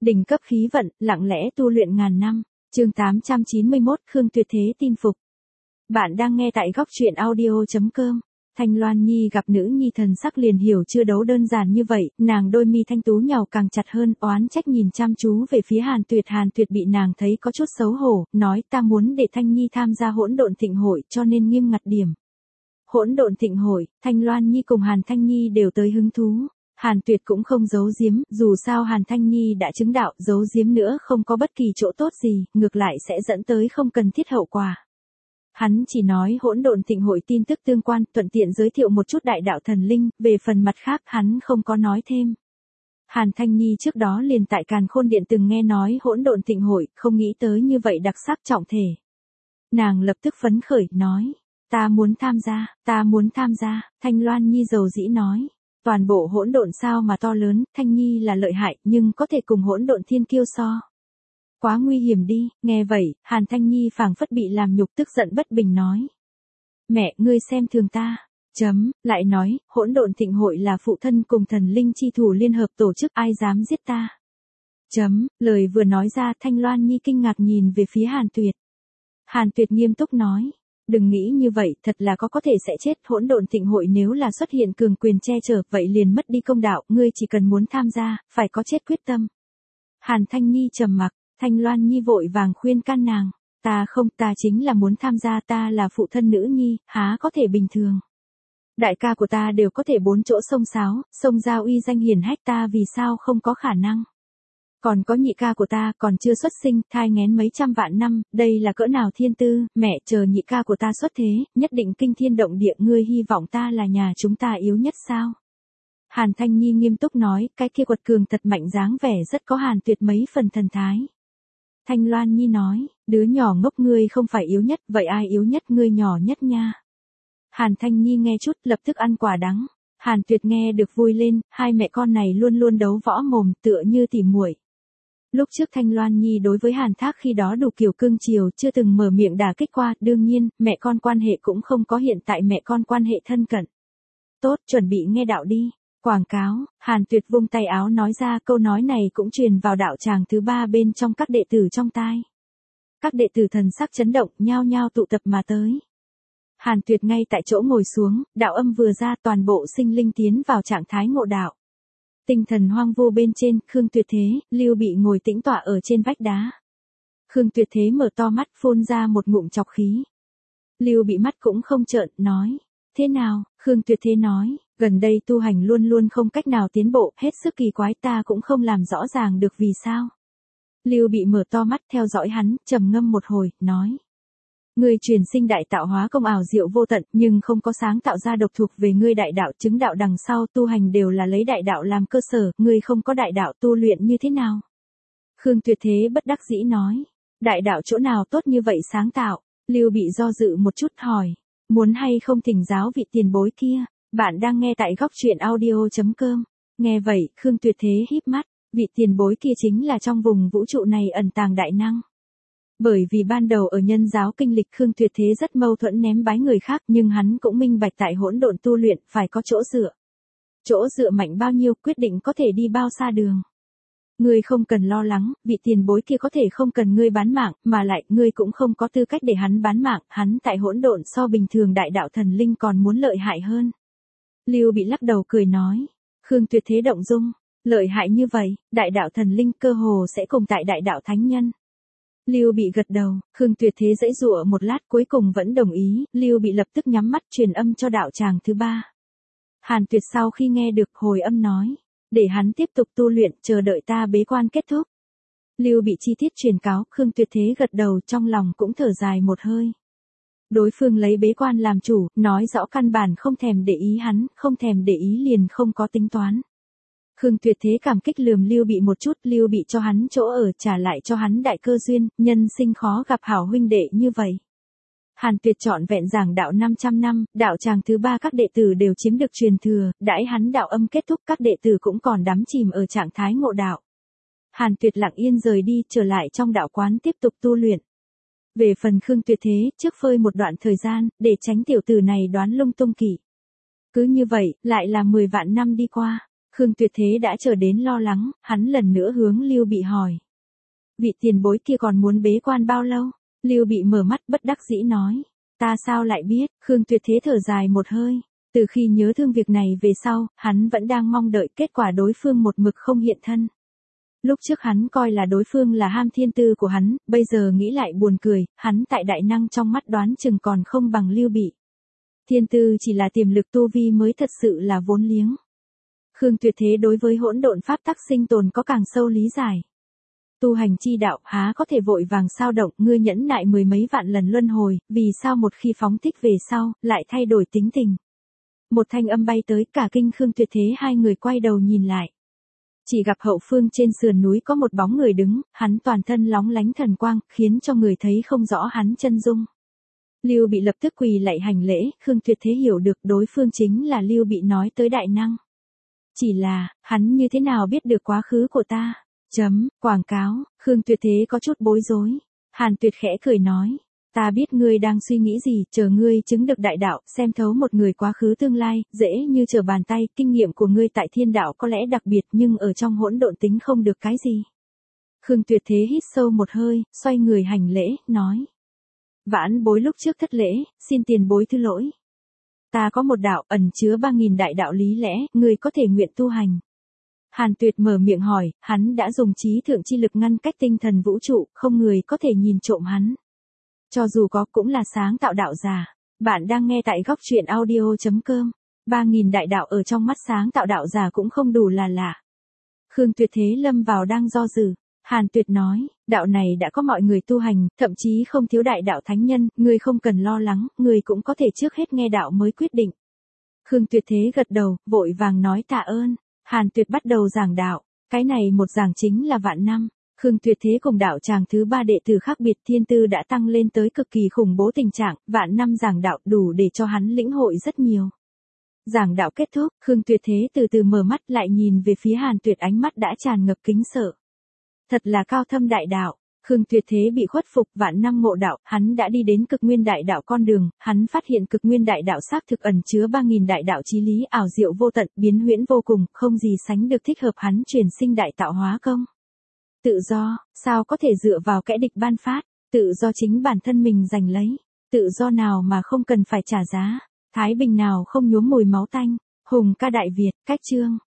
Đỉnh cấp khí vận, lặng lẽ tu luyện ngàn năm. Chương 891, Khương Tuyệt Thế tin phục. Bạn đang nghe tại góc truyện audio.com. Thanh Loan Nhi gặp nữ nhi thần sắc liền hiểu chưa đấu đơn giản như vậy, nàng đôi mi thanh tú nhàu càng chặt hơn, oán trách nhìn chăm chú về phía Hàn Tuyệt bị nàng thấy có chút xấu hổ, nói ta muốn để Thanh Nhi tham gia hỗn độn thịnh hội cho nên nghiêm ngặt điểm. Hỗn độn thịnh hội, Thanh Loan Nhi cùng Hàn Thanh Nhi đều tới hứng thú. Hàn Tuyệt cũng không giấu giếm, dù sao Hàn Thanh Nhi đã chứng đạo, giấu giếm nữa không có bất kỳ chỗ tốt gì, ngược lại sẽ dẫn tới không cần thiết hậu quả. Hắn chỉ nói hỗn độn thịnh hội tin tức tương quan, thuận tiện giới thiệu một chút đại đạo thần linh, về phần mặt khác hắn không có nói thêm. Hàn Thanh Nhi trước đó liền tại Càn Khôn Điện từng nghe nói hỗn độn thịnh hội, không nghĩ tới như vậy đặc sắc trọng thể. Nàng lập tức phấn khởi, nói, ta muốn tham gia, Thanh Loan Nhi dầu dĩ nói. Toàn bộ hỗn độn sao mà to lớn, Thanh Nhi là lợi hại, nhưng có thể cùng hỗn độn thiên kiêu so. Quá nguy hiểm đi, nghe vậy, Hàn Thanh Nhi phảng phất bị làm nhục tức giận bất bình nói. Mẹ, ngươi xem thường ta. Lại nói, hỗn độn thịnh hội là phụ thân cùng thần linh chi thủ liên hợp tổ chức, ai dám giết ta. Lời vừa nói ra, Thanh Loan Nhi kinh ngạc nhìn về phía Hàn Tuyệt. Hàn Tuyệt nghiêm túc nói. Đừng nghĩ như vậy, thật là có thể sẽ chết, hỗn độn thịnh hội nếu là xuất hiện cường quyền che chở, vậy liền mất đi công đạo, ngươi chỉ cần muốn tham gia, phải có chết quyết tâm. Hàn Thanh Nhi trầm mặc, Thanh Loan Nhi vội vàng khuyên can nàng, ta chính là muốn tham gia, ta là phụ thân nữ nhi, há có thể bình thường. Đại ca của ta đều có thể 4 chỗ xông xáo, xông ra uy danh hiển hách, ta vì sao không có khả năng. Còn có nhị ca của ta còn chưa xuất sinh, thai nghén mấy trăm vạn năm, đây là cỡ nào thiên tư, mẹ, chờ nhị ca của ta xuất thế, nhất định kinh thiên động địa, ngươi hy vọng ta là nhà chúng ta yếu nhất sao? Hàn Thanh Nhi nghiêm túc nói, cái kia quật cường thật mạnh, dáng vẻ rất có Hàn Tuyệt mấy phần thần thái. Thanh Loan Nhi nói, đứa nhỏ ngốc, ngươi không phải yếu nhất, vậy ai yếu nhất, ngươi nhỏ nhất nha. Hàn Thanh Nhi nghe chút, lập tức ăn quả đắng. Hàn Tuyệt nghe được vui lên, hai mẹ con này luôn luôn đấu võ mồm, tựa như tỉ muội. Lúc trước Thanh Loan Nhi đối với Hàn Thác khi đó đủ kiểu cưng chiều, chưa từng mở miệng đả kích qua, đương nhiên, mẹ con quan hệ cũng không có hiện tại mẹ con quan hệ thân cận. Tốt, chuẩn bị nghe đạo đi. Quảng cáo, Hàn Tuyệt vung tay áo nói ra, câu nói này cũng truyền vào đạo tràng thứ 3 bên trong các đệ tử trong tai. Các đệ tử thần sắc chấn động, nhao nhao tụ tập mà tới. Hàn Tuyệt ngay tại chỗ ngồi xuống, đạo âm vừa ra, toàn bộ sinh linh tiến vào trạng thái ngộ đạo. Tinh thần hoang vu bên trên, Khương Tuyệt Thế, Lưu Bị ngồi tĩnh tọa ở trên vách đá. Khương Tuyệt Thế mở to mắt, phun ra một ngụm trọc khí. Lưu Bị mắt cũng không trợn, nói, thế nào? Khương Tuyệt Thế nói, gần đây tu hành luôn luôn không cách nào tiến bộ, hết sức kỳ quái, ta cũng không làm rõ ràng được vì sao. Lưu Bị mở to mắt theo dõi hắn, trầm ngâm một hồi, nói. Ngươi truyền sinh đại tạo hóa công ảo diệu vô tận, nhưng không có sáng tạo ra độc thuộc về ngươi đại đạo, chứng đạo đằng sau tu hành đều là lấy đại đạo làm cơ sở, ngươi không có đại đạo tu luyện như thế nào? Khương Tuyệt Thế bất đắc dĩ nói, đại đạo chỗ nào tốt như vậy sáng tạo? Lưu Bị do dự một chút hỏi, muốn hay không thỉnh giáo vị tiền bối kia? Bạn đang nghe tại góc truyện audio.com. Nghe vậy, Khương Tuyệt Thế híp mắt, vị tiền bối kia chính là trong vùng vũ trụ này ẩn tàng đại năng. Bởi vì ban đầu ở nhân giáo kinh lịch, Khương Tuyệt Thế rất mâu thuẫn ném bái người khác, nhưng hắn cũng minh bạch tại hỗn độn tu luyện phải có chỗ dựa. Chỗ dựa mạnh bao nhiêu quyết định có thể đi bao xa đường. Ngươi không cần lo lắng, vị tiền bối kia có thể không cần ngươi bán mạng, mà lại ngươi cũng không có tư cách để hắn bán mạng, hắn tại hỗn độn so bình thường đại đạo thần linh còn muốn lợi hại hơn. Lưu Bị lắc đầu cười nói, Khương Tuyệt Thế động dung, lợi hại như vậy, đại đạo thần linh cơ hồ sẽ cùng tại đại đạo thánh nhân. Lưu Bị gật đầu, Khương Tuyệt Thế giãy giụa một lát cuối cùng vẫn đồng ý, Lưu Bị lập tức nhắm mắt truyền âm cho đạo tràng thứ 3. Hàn Tuyệt sau khi nghe được hồi âm nói, để hắn tiếp tục tu luyện, chờ đợi ta bế quan kết thúc. Lưu Bị chi tiết truyền cáo, Khương Tuyệt Thế gật đầu, trong lòng cũng thở dài một hơi. Đối phương lấy bế quan làm chủ, nói rõ căn bản không thèm để ý hắn, không thèm để ý liền không có tính toán. Khương Tuyệt Thế cảm kích lườm Lưu Bị một chút, Lưu Bị cho hắn chỗ ở, trả lại cho hắn đại cơ duyên, nhân sinh khó gặp hảo huynh đệ như vậy. Hàn Tuyệt trọn vẹn giảng đạo 500 năm, đạo tràng thứ 3 các đệ tử đều chiếm được truyền thừa, đãi hắn đạo âm kết thúc các đệ tử cũng còn đắm chìm ở trạng thái ngộ đạo. Hàn Tuyệt lặng yên rời đi, trở lại trong đạo quán tiếp tục tu luyện. Về phần Khương Tuyệt Thế, trước phơi một đoạn thời gian, để tránh tiểu tử này đoán lung tung kỷ. Cứ như vậy, lại là 10 vạn năm đi qua. Khương Tuyệt Thế đã chờ đến lo lắng, hắn lần nữa hướng Lưu Bị hỏi. Vị tiền bối kia còn muốn bế quan bao lâu? Lưu Bị mở mắt bất đắc dĩ nói. Ta sao lại biết? Khương Tuyệt Thế thở dài một hơi. Từ khi nhớ thương việc này về sau, hắn vẫn đang mong đợi kết quả đối phương một mực không hiện thân. Lúc trước hắn coi là đối phương là ham thiên tư của hắn, bây giờ nghĩ lại buồn cười, hắn tại đại năng trong mắt đoán chừng còn không bằng Lưu Bị. Thiên tư chỉ là tiềm lực tu vi mới thật sự là vốn liếng. Khương Tuyệt Thế đối với hỗn độn pháp tắc sinh tồn có càng sâu lý giải. Tu hành chi đạo há có thể vội vàng sao động, ngươi nhẫn nại mười mấy vạn lần luân hồi, vì sao một khi phóng thích về sau, lại thay đổi tính tình. Một thanh âm bay tới, cả kinh Khương Tuyệt Thế hai người quay đầu nhìn lại. Chỉ gặp hậu phương trên sườn núi có một bóng người đứng, hắn toàn thân lóng lánh thần quang, khiến cho người thấy không rõ hắn chân dung. Lưu Bị lập tức quỳ lạy hành lễ, Khương Tuyệt Thế hiểu được đối phương chính là Lưu Bị nói tới đại năng. Chỉ là, hắn như thế nào biết được quá khứ của ta? Quảng cáo, Khương Tuyệt Thế có chút bối rối. Hàn Tuyệt khẽ cười nói. Ta biết ngươi đang suy nghĩ gì, chờ ngươi chứng được đại đạo, xem thấu một người quá khứ tương lai, dễ như trở bàn tay, kinh nghiệm của ngươi tại thiên đạo có lẽ đặc biệt nhưng ở trong hỗn độn tính không được cái gì. Khương Tuyệt Thế hít sâu một hơi, xoay người hành lễ, nói. Vãn bối lúc trước thất lễ, xin tiền bối thứ lỗi. Ta có một đạo ẩn chứa 3.000 đại đạo lý lẽ, ngươi có thể nguyện tu hành. Hàn Tuyệt mở miệng hỏi, hắn đã dùng trí thượng chi lực ngăn cách tinh thần vũ trụ, không người có thể nhìn trộm hắn. Cho dù có cũng là sáng tạo đạo giả. Bạn đang nghe tại góc truyện audio.com. 3.000 đại đạo ở trong mắt sáng tạo đạo giả cũng không đủ là lạ. Khương Tuyệt Thế lâm vào đang do dự. Hàn Tuyệt nói, đạo này đã có mọi người tu hành, thậm chí không thiếu đại đạo thánh nhân, ngươi không cần lo lắng, ngươi cũng có thể trước hết nghe đạo mới quyết định. Khương Tuyệt Thế gật đầu, vội vàng nói tạ ơn. Hàn Tuyệt bắt đầu giảng đạo, cái này một giảng chính là vạn năm. Khương Tuyệt Thế cùng đạo tràng thứ 3 đệ tử khác biệt thiên tư đã tăng lên tới cực kỳ khủng bố tình trạng, vạn năm giảng đạo đủ để cho hắn lĩnh hội rất nhiều. Giảng đạo kết thúc, Khương Tuyệt Thế từ từ mở mắt lại nhìn về phía Hàn Tuyệt, ánh mắt đã tràn ngập kính sợ. Thật là cao thâm đại đạo. Khương Tuyệt Thế bị khuất phục, vạn năm ngộ đạo, hắn đã đi đến cực nguyên đại đạo con đường, hắn phát hiện cực nguyên đại đạo xác thực ẩn chứa 3.000 đại đạo chí lý ảo diệu vô tận, biến huyễn vô cùng, không gì sánh được thích hợp hắn truyền sinh đại tạo hóa công. Tự do, sao có thể dựa vào kẻ địch ban phát, tự do chính bản thân mình giành lấy, tự do nào mà không cần phải trả giá, thái bình nào không nhuốm mùi máu tanh, hùng ca đại Việt, cách chương.